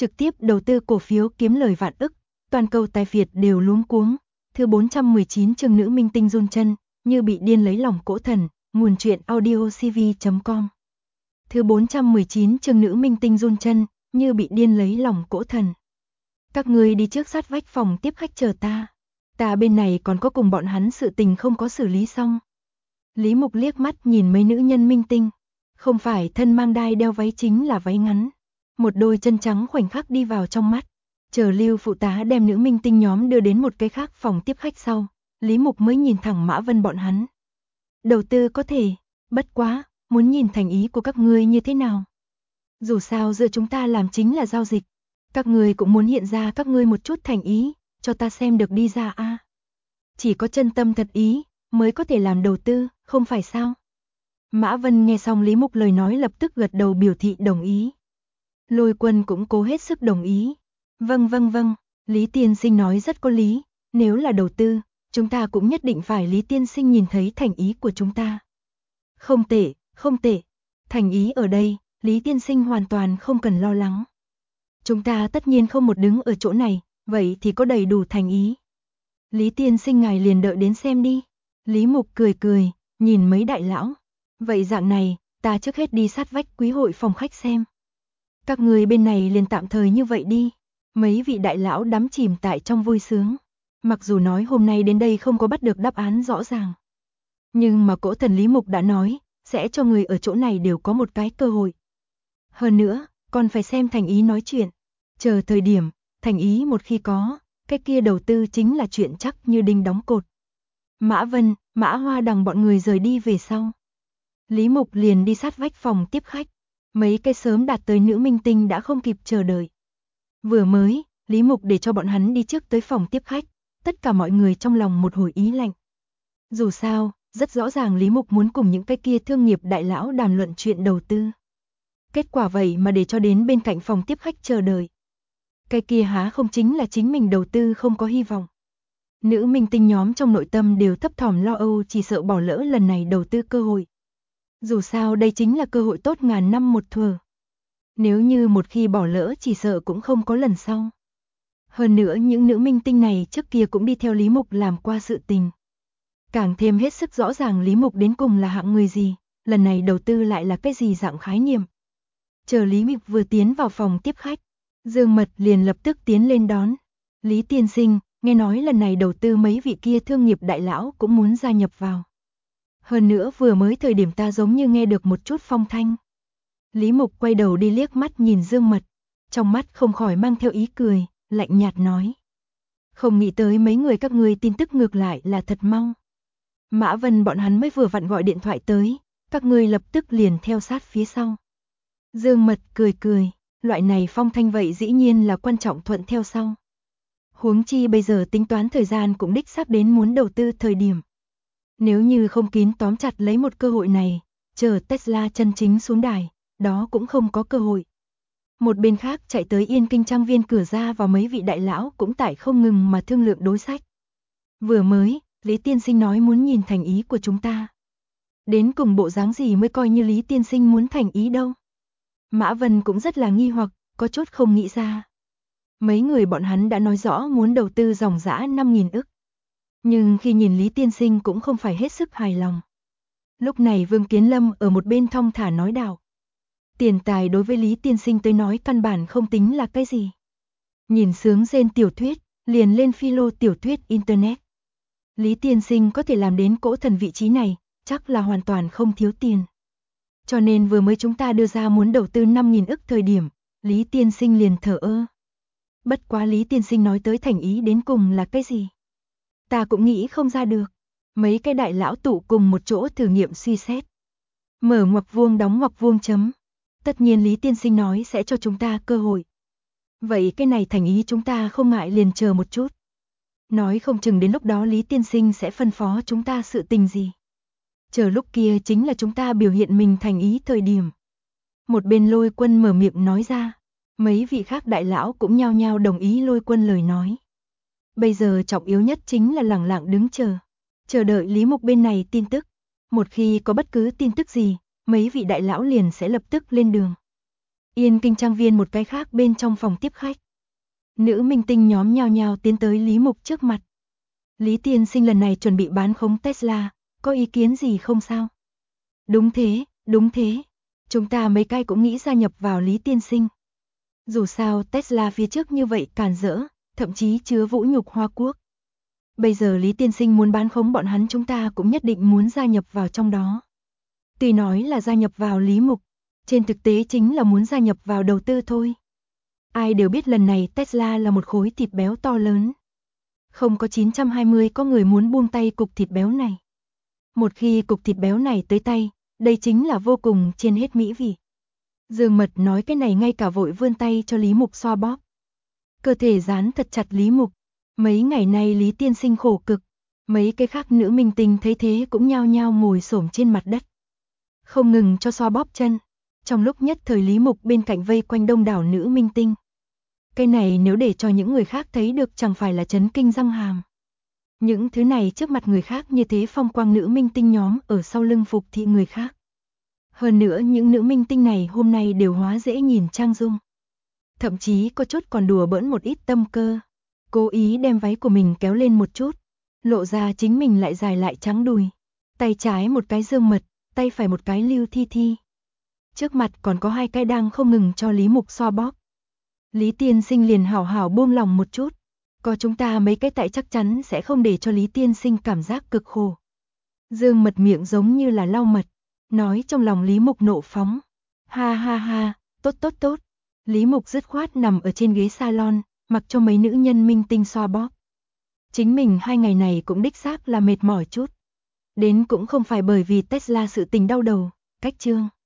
trực tiếp đầu tư cổ phiếu kiếm lời vạn ức, toàn cầu tài phiệt đều luống cuống. Thứ 419 chương nữ minh tinh run chân, như bị điên lấy lòng cỗ thần, nguồn truyện audiocv.com. Thứ 419 chương nữ minh tinh run chân, như bị điên lấy lòng cỗ thần. Các ngươi đi trước sát vách phòng tiếp khách chờ ta. Ta bên này còn có cùng bọn hắn sự tình không có xử lý xong. Lý Mục liếc mắt nhìn mấy nữ nhân minh tinh. Không phải thân mang đai đeo váy chính là váy ngắn. Một đôi chân trắng khoảnh khắc đi vào trong mắt. Chờ Lưu phụ tá đem nữ minh tinh nhóm đưa đến một cái khác phòng tiếp khách sau. Lý Mục mới nhìn thẳng Mã Vân bọn hắn. Đầu tư có thể, bất quá, muốn nhìn thành ý của các ngươi như thế nào. Dù sao giữa chúng ta làm chính là giao dịch. Các ngươi cũng muốn hiện ra các ngươi một chút thành ý, cho ta xem được đi ra a. Chỉ có chân tâm thật ý, mới có thể làm đầu tư, không phải sao? Mã Vân nghe xong Lý Mục lời nói lập tức gật đầu biểu thị đồng ý. Lôi Quân cũng cố hết sức đồng ý. Vâng, Lý tiên sinh nói rất có lý, nếu là đầu tư, chúng ta cũng nhất định phải Lý tiên sinh nhìn thấy thành ý của chúng ta. Không tệ, thành ý ở đây, Lý tiên sinh hoàn toàn không cần lo lắng. Chúng ta tất nhiên không một đứng ở chỗ này, vậy thì có đầy đủ thành ý. Lý tiên sinh ngài liền đợi đến xem đi. Lý Mục cười, nhìn mấy đại lão. Vậy dạng này, ta trước hết đi sát vách quý hội phòng khách xem. Các người bên này liền tạm thời như vậy đi. Mấy vị đại lão đắm chìm tại trong vui sướng. Mặc dù nói hôm nay đến đây không có bắt được đáp án rõ ràng. Nhưng mà cỗ thần Lý Mục đã nói, sẽ cho người ở chỗ này đều có một cái cơ hội. Hơn nữa, còn phải xem thành ý nói chuyện. Chờ thời điểm, thành ý một khi có, cái kia đầu tư chính là chuyện chắc như đinh đóng cột. Mã Vân, Mã Hoa Đằng bọn người rời đi về sau. Lý Mục liền đi sát vách phòng tiếp khách. Mấy cái sớm đạt tới nữ minh tinh đã không kịp chờ đợi. Vừa mới, Lý Mục để cho bọn hắn đi trước tới phòng tiếp khách. Tất cả mọi người trong lòng một hồi ý lạnh. Dù sao, rất rõ ràng Lý Mục muốn cùng những cái kia thương nghiệp đại lão đàm luận chuyện đầu tư. Kết quả vậy mà để cho đến bên cạnh phòng tiếp khách chờ đợi. Cái kia há không chính là chính mình đầu tư không có hy vọng. Nữ minh tinh nhóm trong nội tâm đều thấp thỏm lo âu chỉ sợ bỏ lỡ lần này đầu tư cơ hội. Dù sao đây chính là cơ hội tốt ngàn năm một thuở. Nếu như một khi bỏ lỡ chỉ sợ cũng không có lần sau. Hơn nữa những nữ minh tinh này trước kia cũng đi theo Lý Mục làm qua sự tình. Càng thêm hết sức rõ ràng Lý Mục đến cùng là hạng người gì, lần này đầu tư lại là cái gì dạng khái niệm. Chờ Lý Mục vừa tiến vào phòng tiếp khách, Dương Mật liền lập tức tiến lên đón. Lý tiên sinh, nghe nói lần này đầu tư mấy vị kia thương nghiệp đại lão cũng muốn gia nhập vào. Hơn nữa vừa mới thời điểm ta giống như nghe được một chút phong thanh. Lý Mục quay đầu đi liếc mắt nhìn Dương Mật, trong mắt không khỏi mang theo ý cười, lạnh nhạt nói. Không nghĩ tới mấy người các ngươi tin tức ngược lại là thật mau. Mã Vân bọn hắn mới vừa vặn gọi điện thoại tới, các ngươi lập tức liền theo sát phía sau. Dương Mật cười, loại này phong thanh vậy dĩ nhiên là quan trọng thuận theo sau. Huống chi bây giờ tính toán thời gian cũng đích xác đến muốn đầu tư thời điểm. Nếu như không kín tóm chặt lấy một cơ hội này, chờ Tesla chân chính xuống đài, đó cũng không có cơ hội. Một bên khác chạy tới Yên Kinh trang viên cửa ra vào mấy vị đại lão cũng tại không ngừng mà thương lượng đối sách. Vừa mới, Lý tiên sinh nói muốn nhìn thành ý của chúng ta. Đến cùng bộ dáng gì mới coi như Lý tiên sinh muốn thành ý đâu. Mã Vân cũng rất là nghi hoặc, có chút không nghĩ ra. Mấy người bọn hắn đã nói rõ muốn đầu tư dòng dã 5.000 ức. Nhưng khi nhìn Lý tiên sinh cũng không phải hết sức hài lòng. Lúc này Vương Kiến Lâm ở một bên thong thả nói đạo. Tiền tài đối với Lý tiên sinh tới nói căn bản không tính là cái gì. Nhìn sướng rên tiểu thuyết, liền lên philo tiểu thuyết internet. Lý tiên sinh có thể làm đến cỗ thần vị trí này, chắc là hoàn toàn không thiếu tiền. Cho nên vừa mới chúng ta đưa ra muốn đầu tư 5.000 ức thời điểm, Lý tiên sinh liền thở ơ. Bất quá Lý tiên sinh nói tới thành ý đến cùng là cái gì? Ta cũng nghĩ không ra được. Mấy cái đại lão tụ cùng một chỗ thử nghiệm suy xét. Mở ngoặc vuông đóng ngoặc vuông chấm. Tất nhiên Lý tiên sinh nói sẽ cho chúng ta cơ hội. Vậy cái này thành ý chúng ta không ngại liền chờ một chút. Nói không chừng đến lúc đó Lý tiên sinh sẽ phân phó chúng ta sự tình gì. Chờ lúc kia chính là chúng ta biểu hiện mình thành ý thời điểm. Một bên Lôi Quân mở miệng nói ra. Mấy vị khác đại lão cũng nhao nhao đồng ý Lôi Quân lời nói. Bây giờ trọng yếu nhất chính là lẳng lặng đứng chờ đợi Lý Mục bên này tin tức. Một khi có bất cứ tin tức gì, mấy vị đại lão liền sẽ lập tức lên đường. Yên Kinh trang viên một cái khác bên trong phòng tiếp khách. Nữ minh tinh nhóm nhao nhao tiến tới Lý Mục trước mặt. Lý tiên sinh lần này chuẩn bị bán khống Tesla, có ý kiến gì không sao? Đúng thế, đúng thế. Chúng ta mấy cái cũng nghĩ gia nhập vào Lý tiên sinh. Dù sao Tesla phía trước như vậy càn rỡ, thậm chí chứa vũ nhục Hoa Quốc. Bây giờ Lý tiên sinh muốn bán khống bọn hắn, chúng ta cũng nhất định muốn gia nhập vào trong đó. Tuy nói là gia nhập vào Lý Mục, trên thực tế chính là muốn gia nhập vào đầu tư thôi. Ai đều biết lần này Tesla là một khối thịt béo to lớn. Không có 920 có người muốn buông tay cục thịt béo này. Một khi cục thịt béo này tới tay, đây chính là vô cùng trên hết mỹ vị. Dương Mật nói cái này ngay cả vội vươn tay cho Lý Mục xoa bóp. Cơ thể dán thật chặt Lý Mục. Mấy ngày nay Lý tiên sinh khổ cực. Mấy cái khác nữ minh tinh thấy thế cũng nhao nhao ngồi xổm trên mặt đất. Không ngừng cho xoa bóp chân. Trong lúc nhất thời Lý Mục bên cạnh vây quanh đông đảo nữ minh tinh. Cái này nếu để cho những người khác thấy được chẳng phải là chấn kinh răng hàm. Những thứ này trước mặt người khác như thế phong quang nữ minh tinh nhóm ở sau lưng phục thị người khác. Hơn nữa những nữ minh tinh này hôm nay đều hóa dễ nhìn trang dung. Thậm chí có chút còn đùa bỡn một ít tâm cơ. Cố ý đem váy của mình kéo lên một chút. Lộ ra chính mình lại dài lại trắng đùi. Tay trái một cái Dương Mật, tay phải một cái Lưu Thi Thi. Trước mặt còn có hai cái đang không ngừng cho Lý Mục xoa bóp. Lý tiên sinh liền hảo hảo buông lòng một chút. Có chúng ta mấy cái tại chắc chắn sẽ không để cho Lý tiên sinh cảm giác cực khổ. Dương Mật miệng giống như là lau mật, nói trong lòng Lý Mục nộ phóng. Ha ha ha, tốt tốt tốt. Lý Mục dứt khoát nằm ở trên ghế salon, mặc cho mấy nữ nhân minh tinh xoa bóp. Chính mình 2 ngày này cũng đích xác là mệt mỏi chút. Đến cũng không phải bởi vì Tesla sự tình đau đầu, cách chương.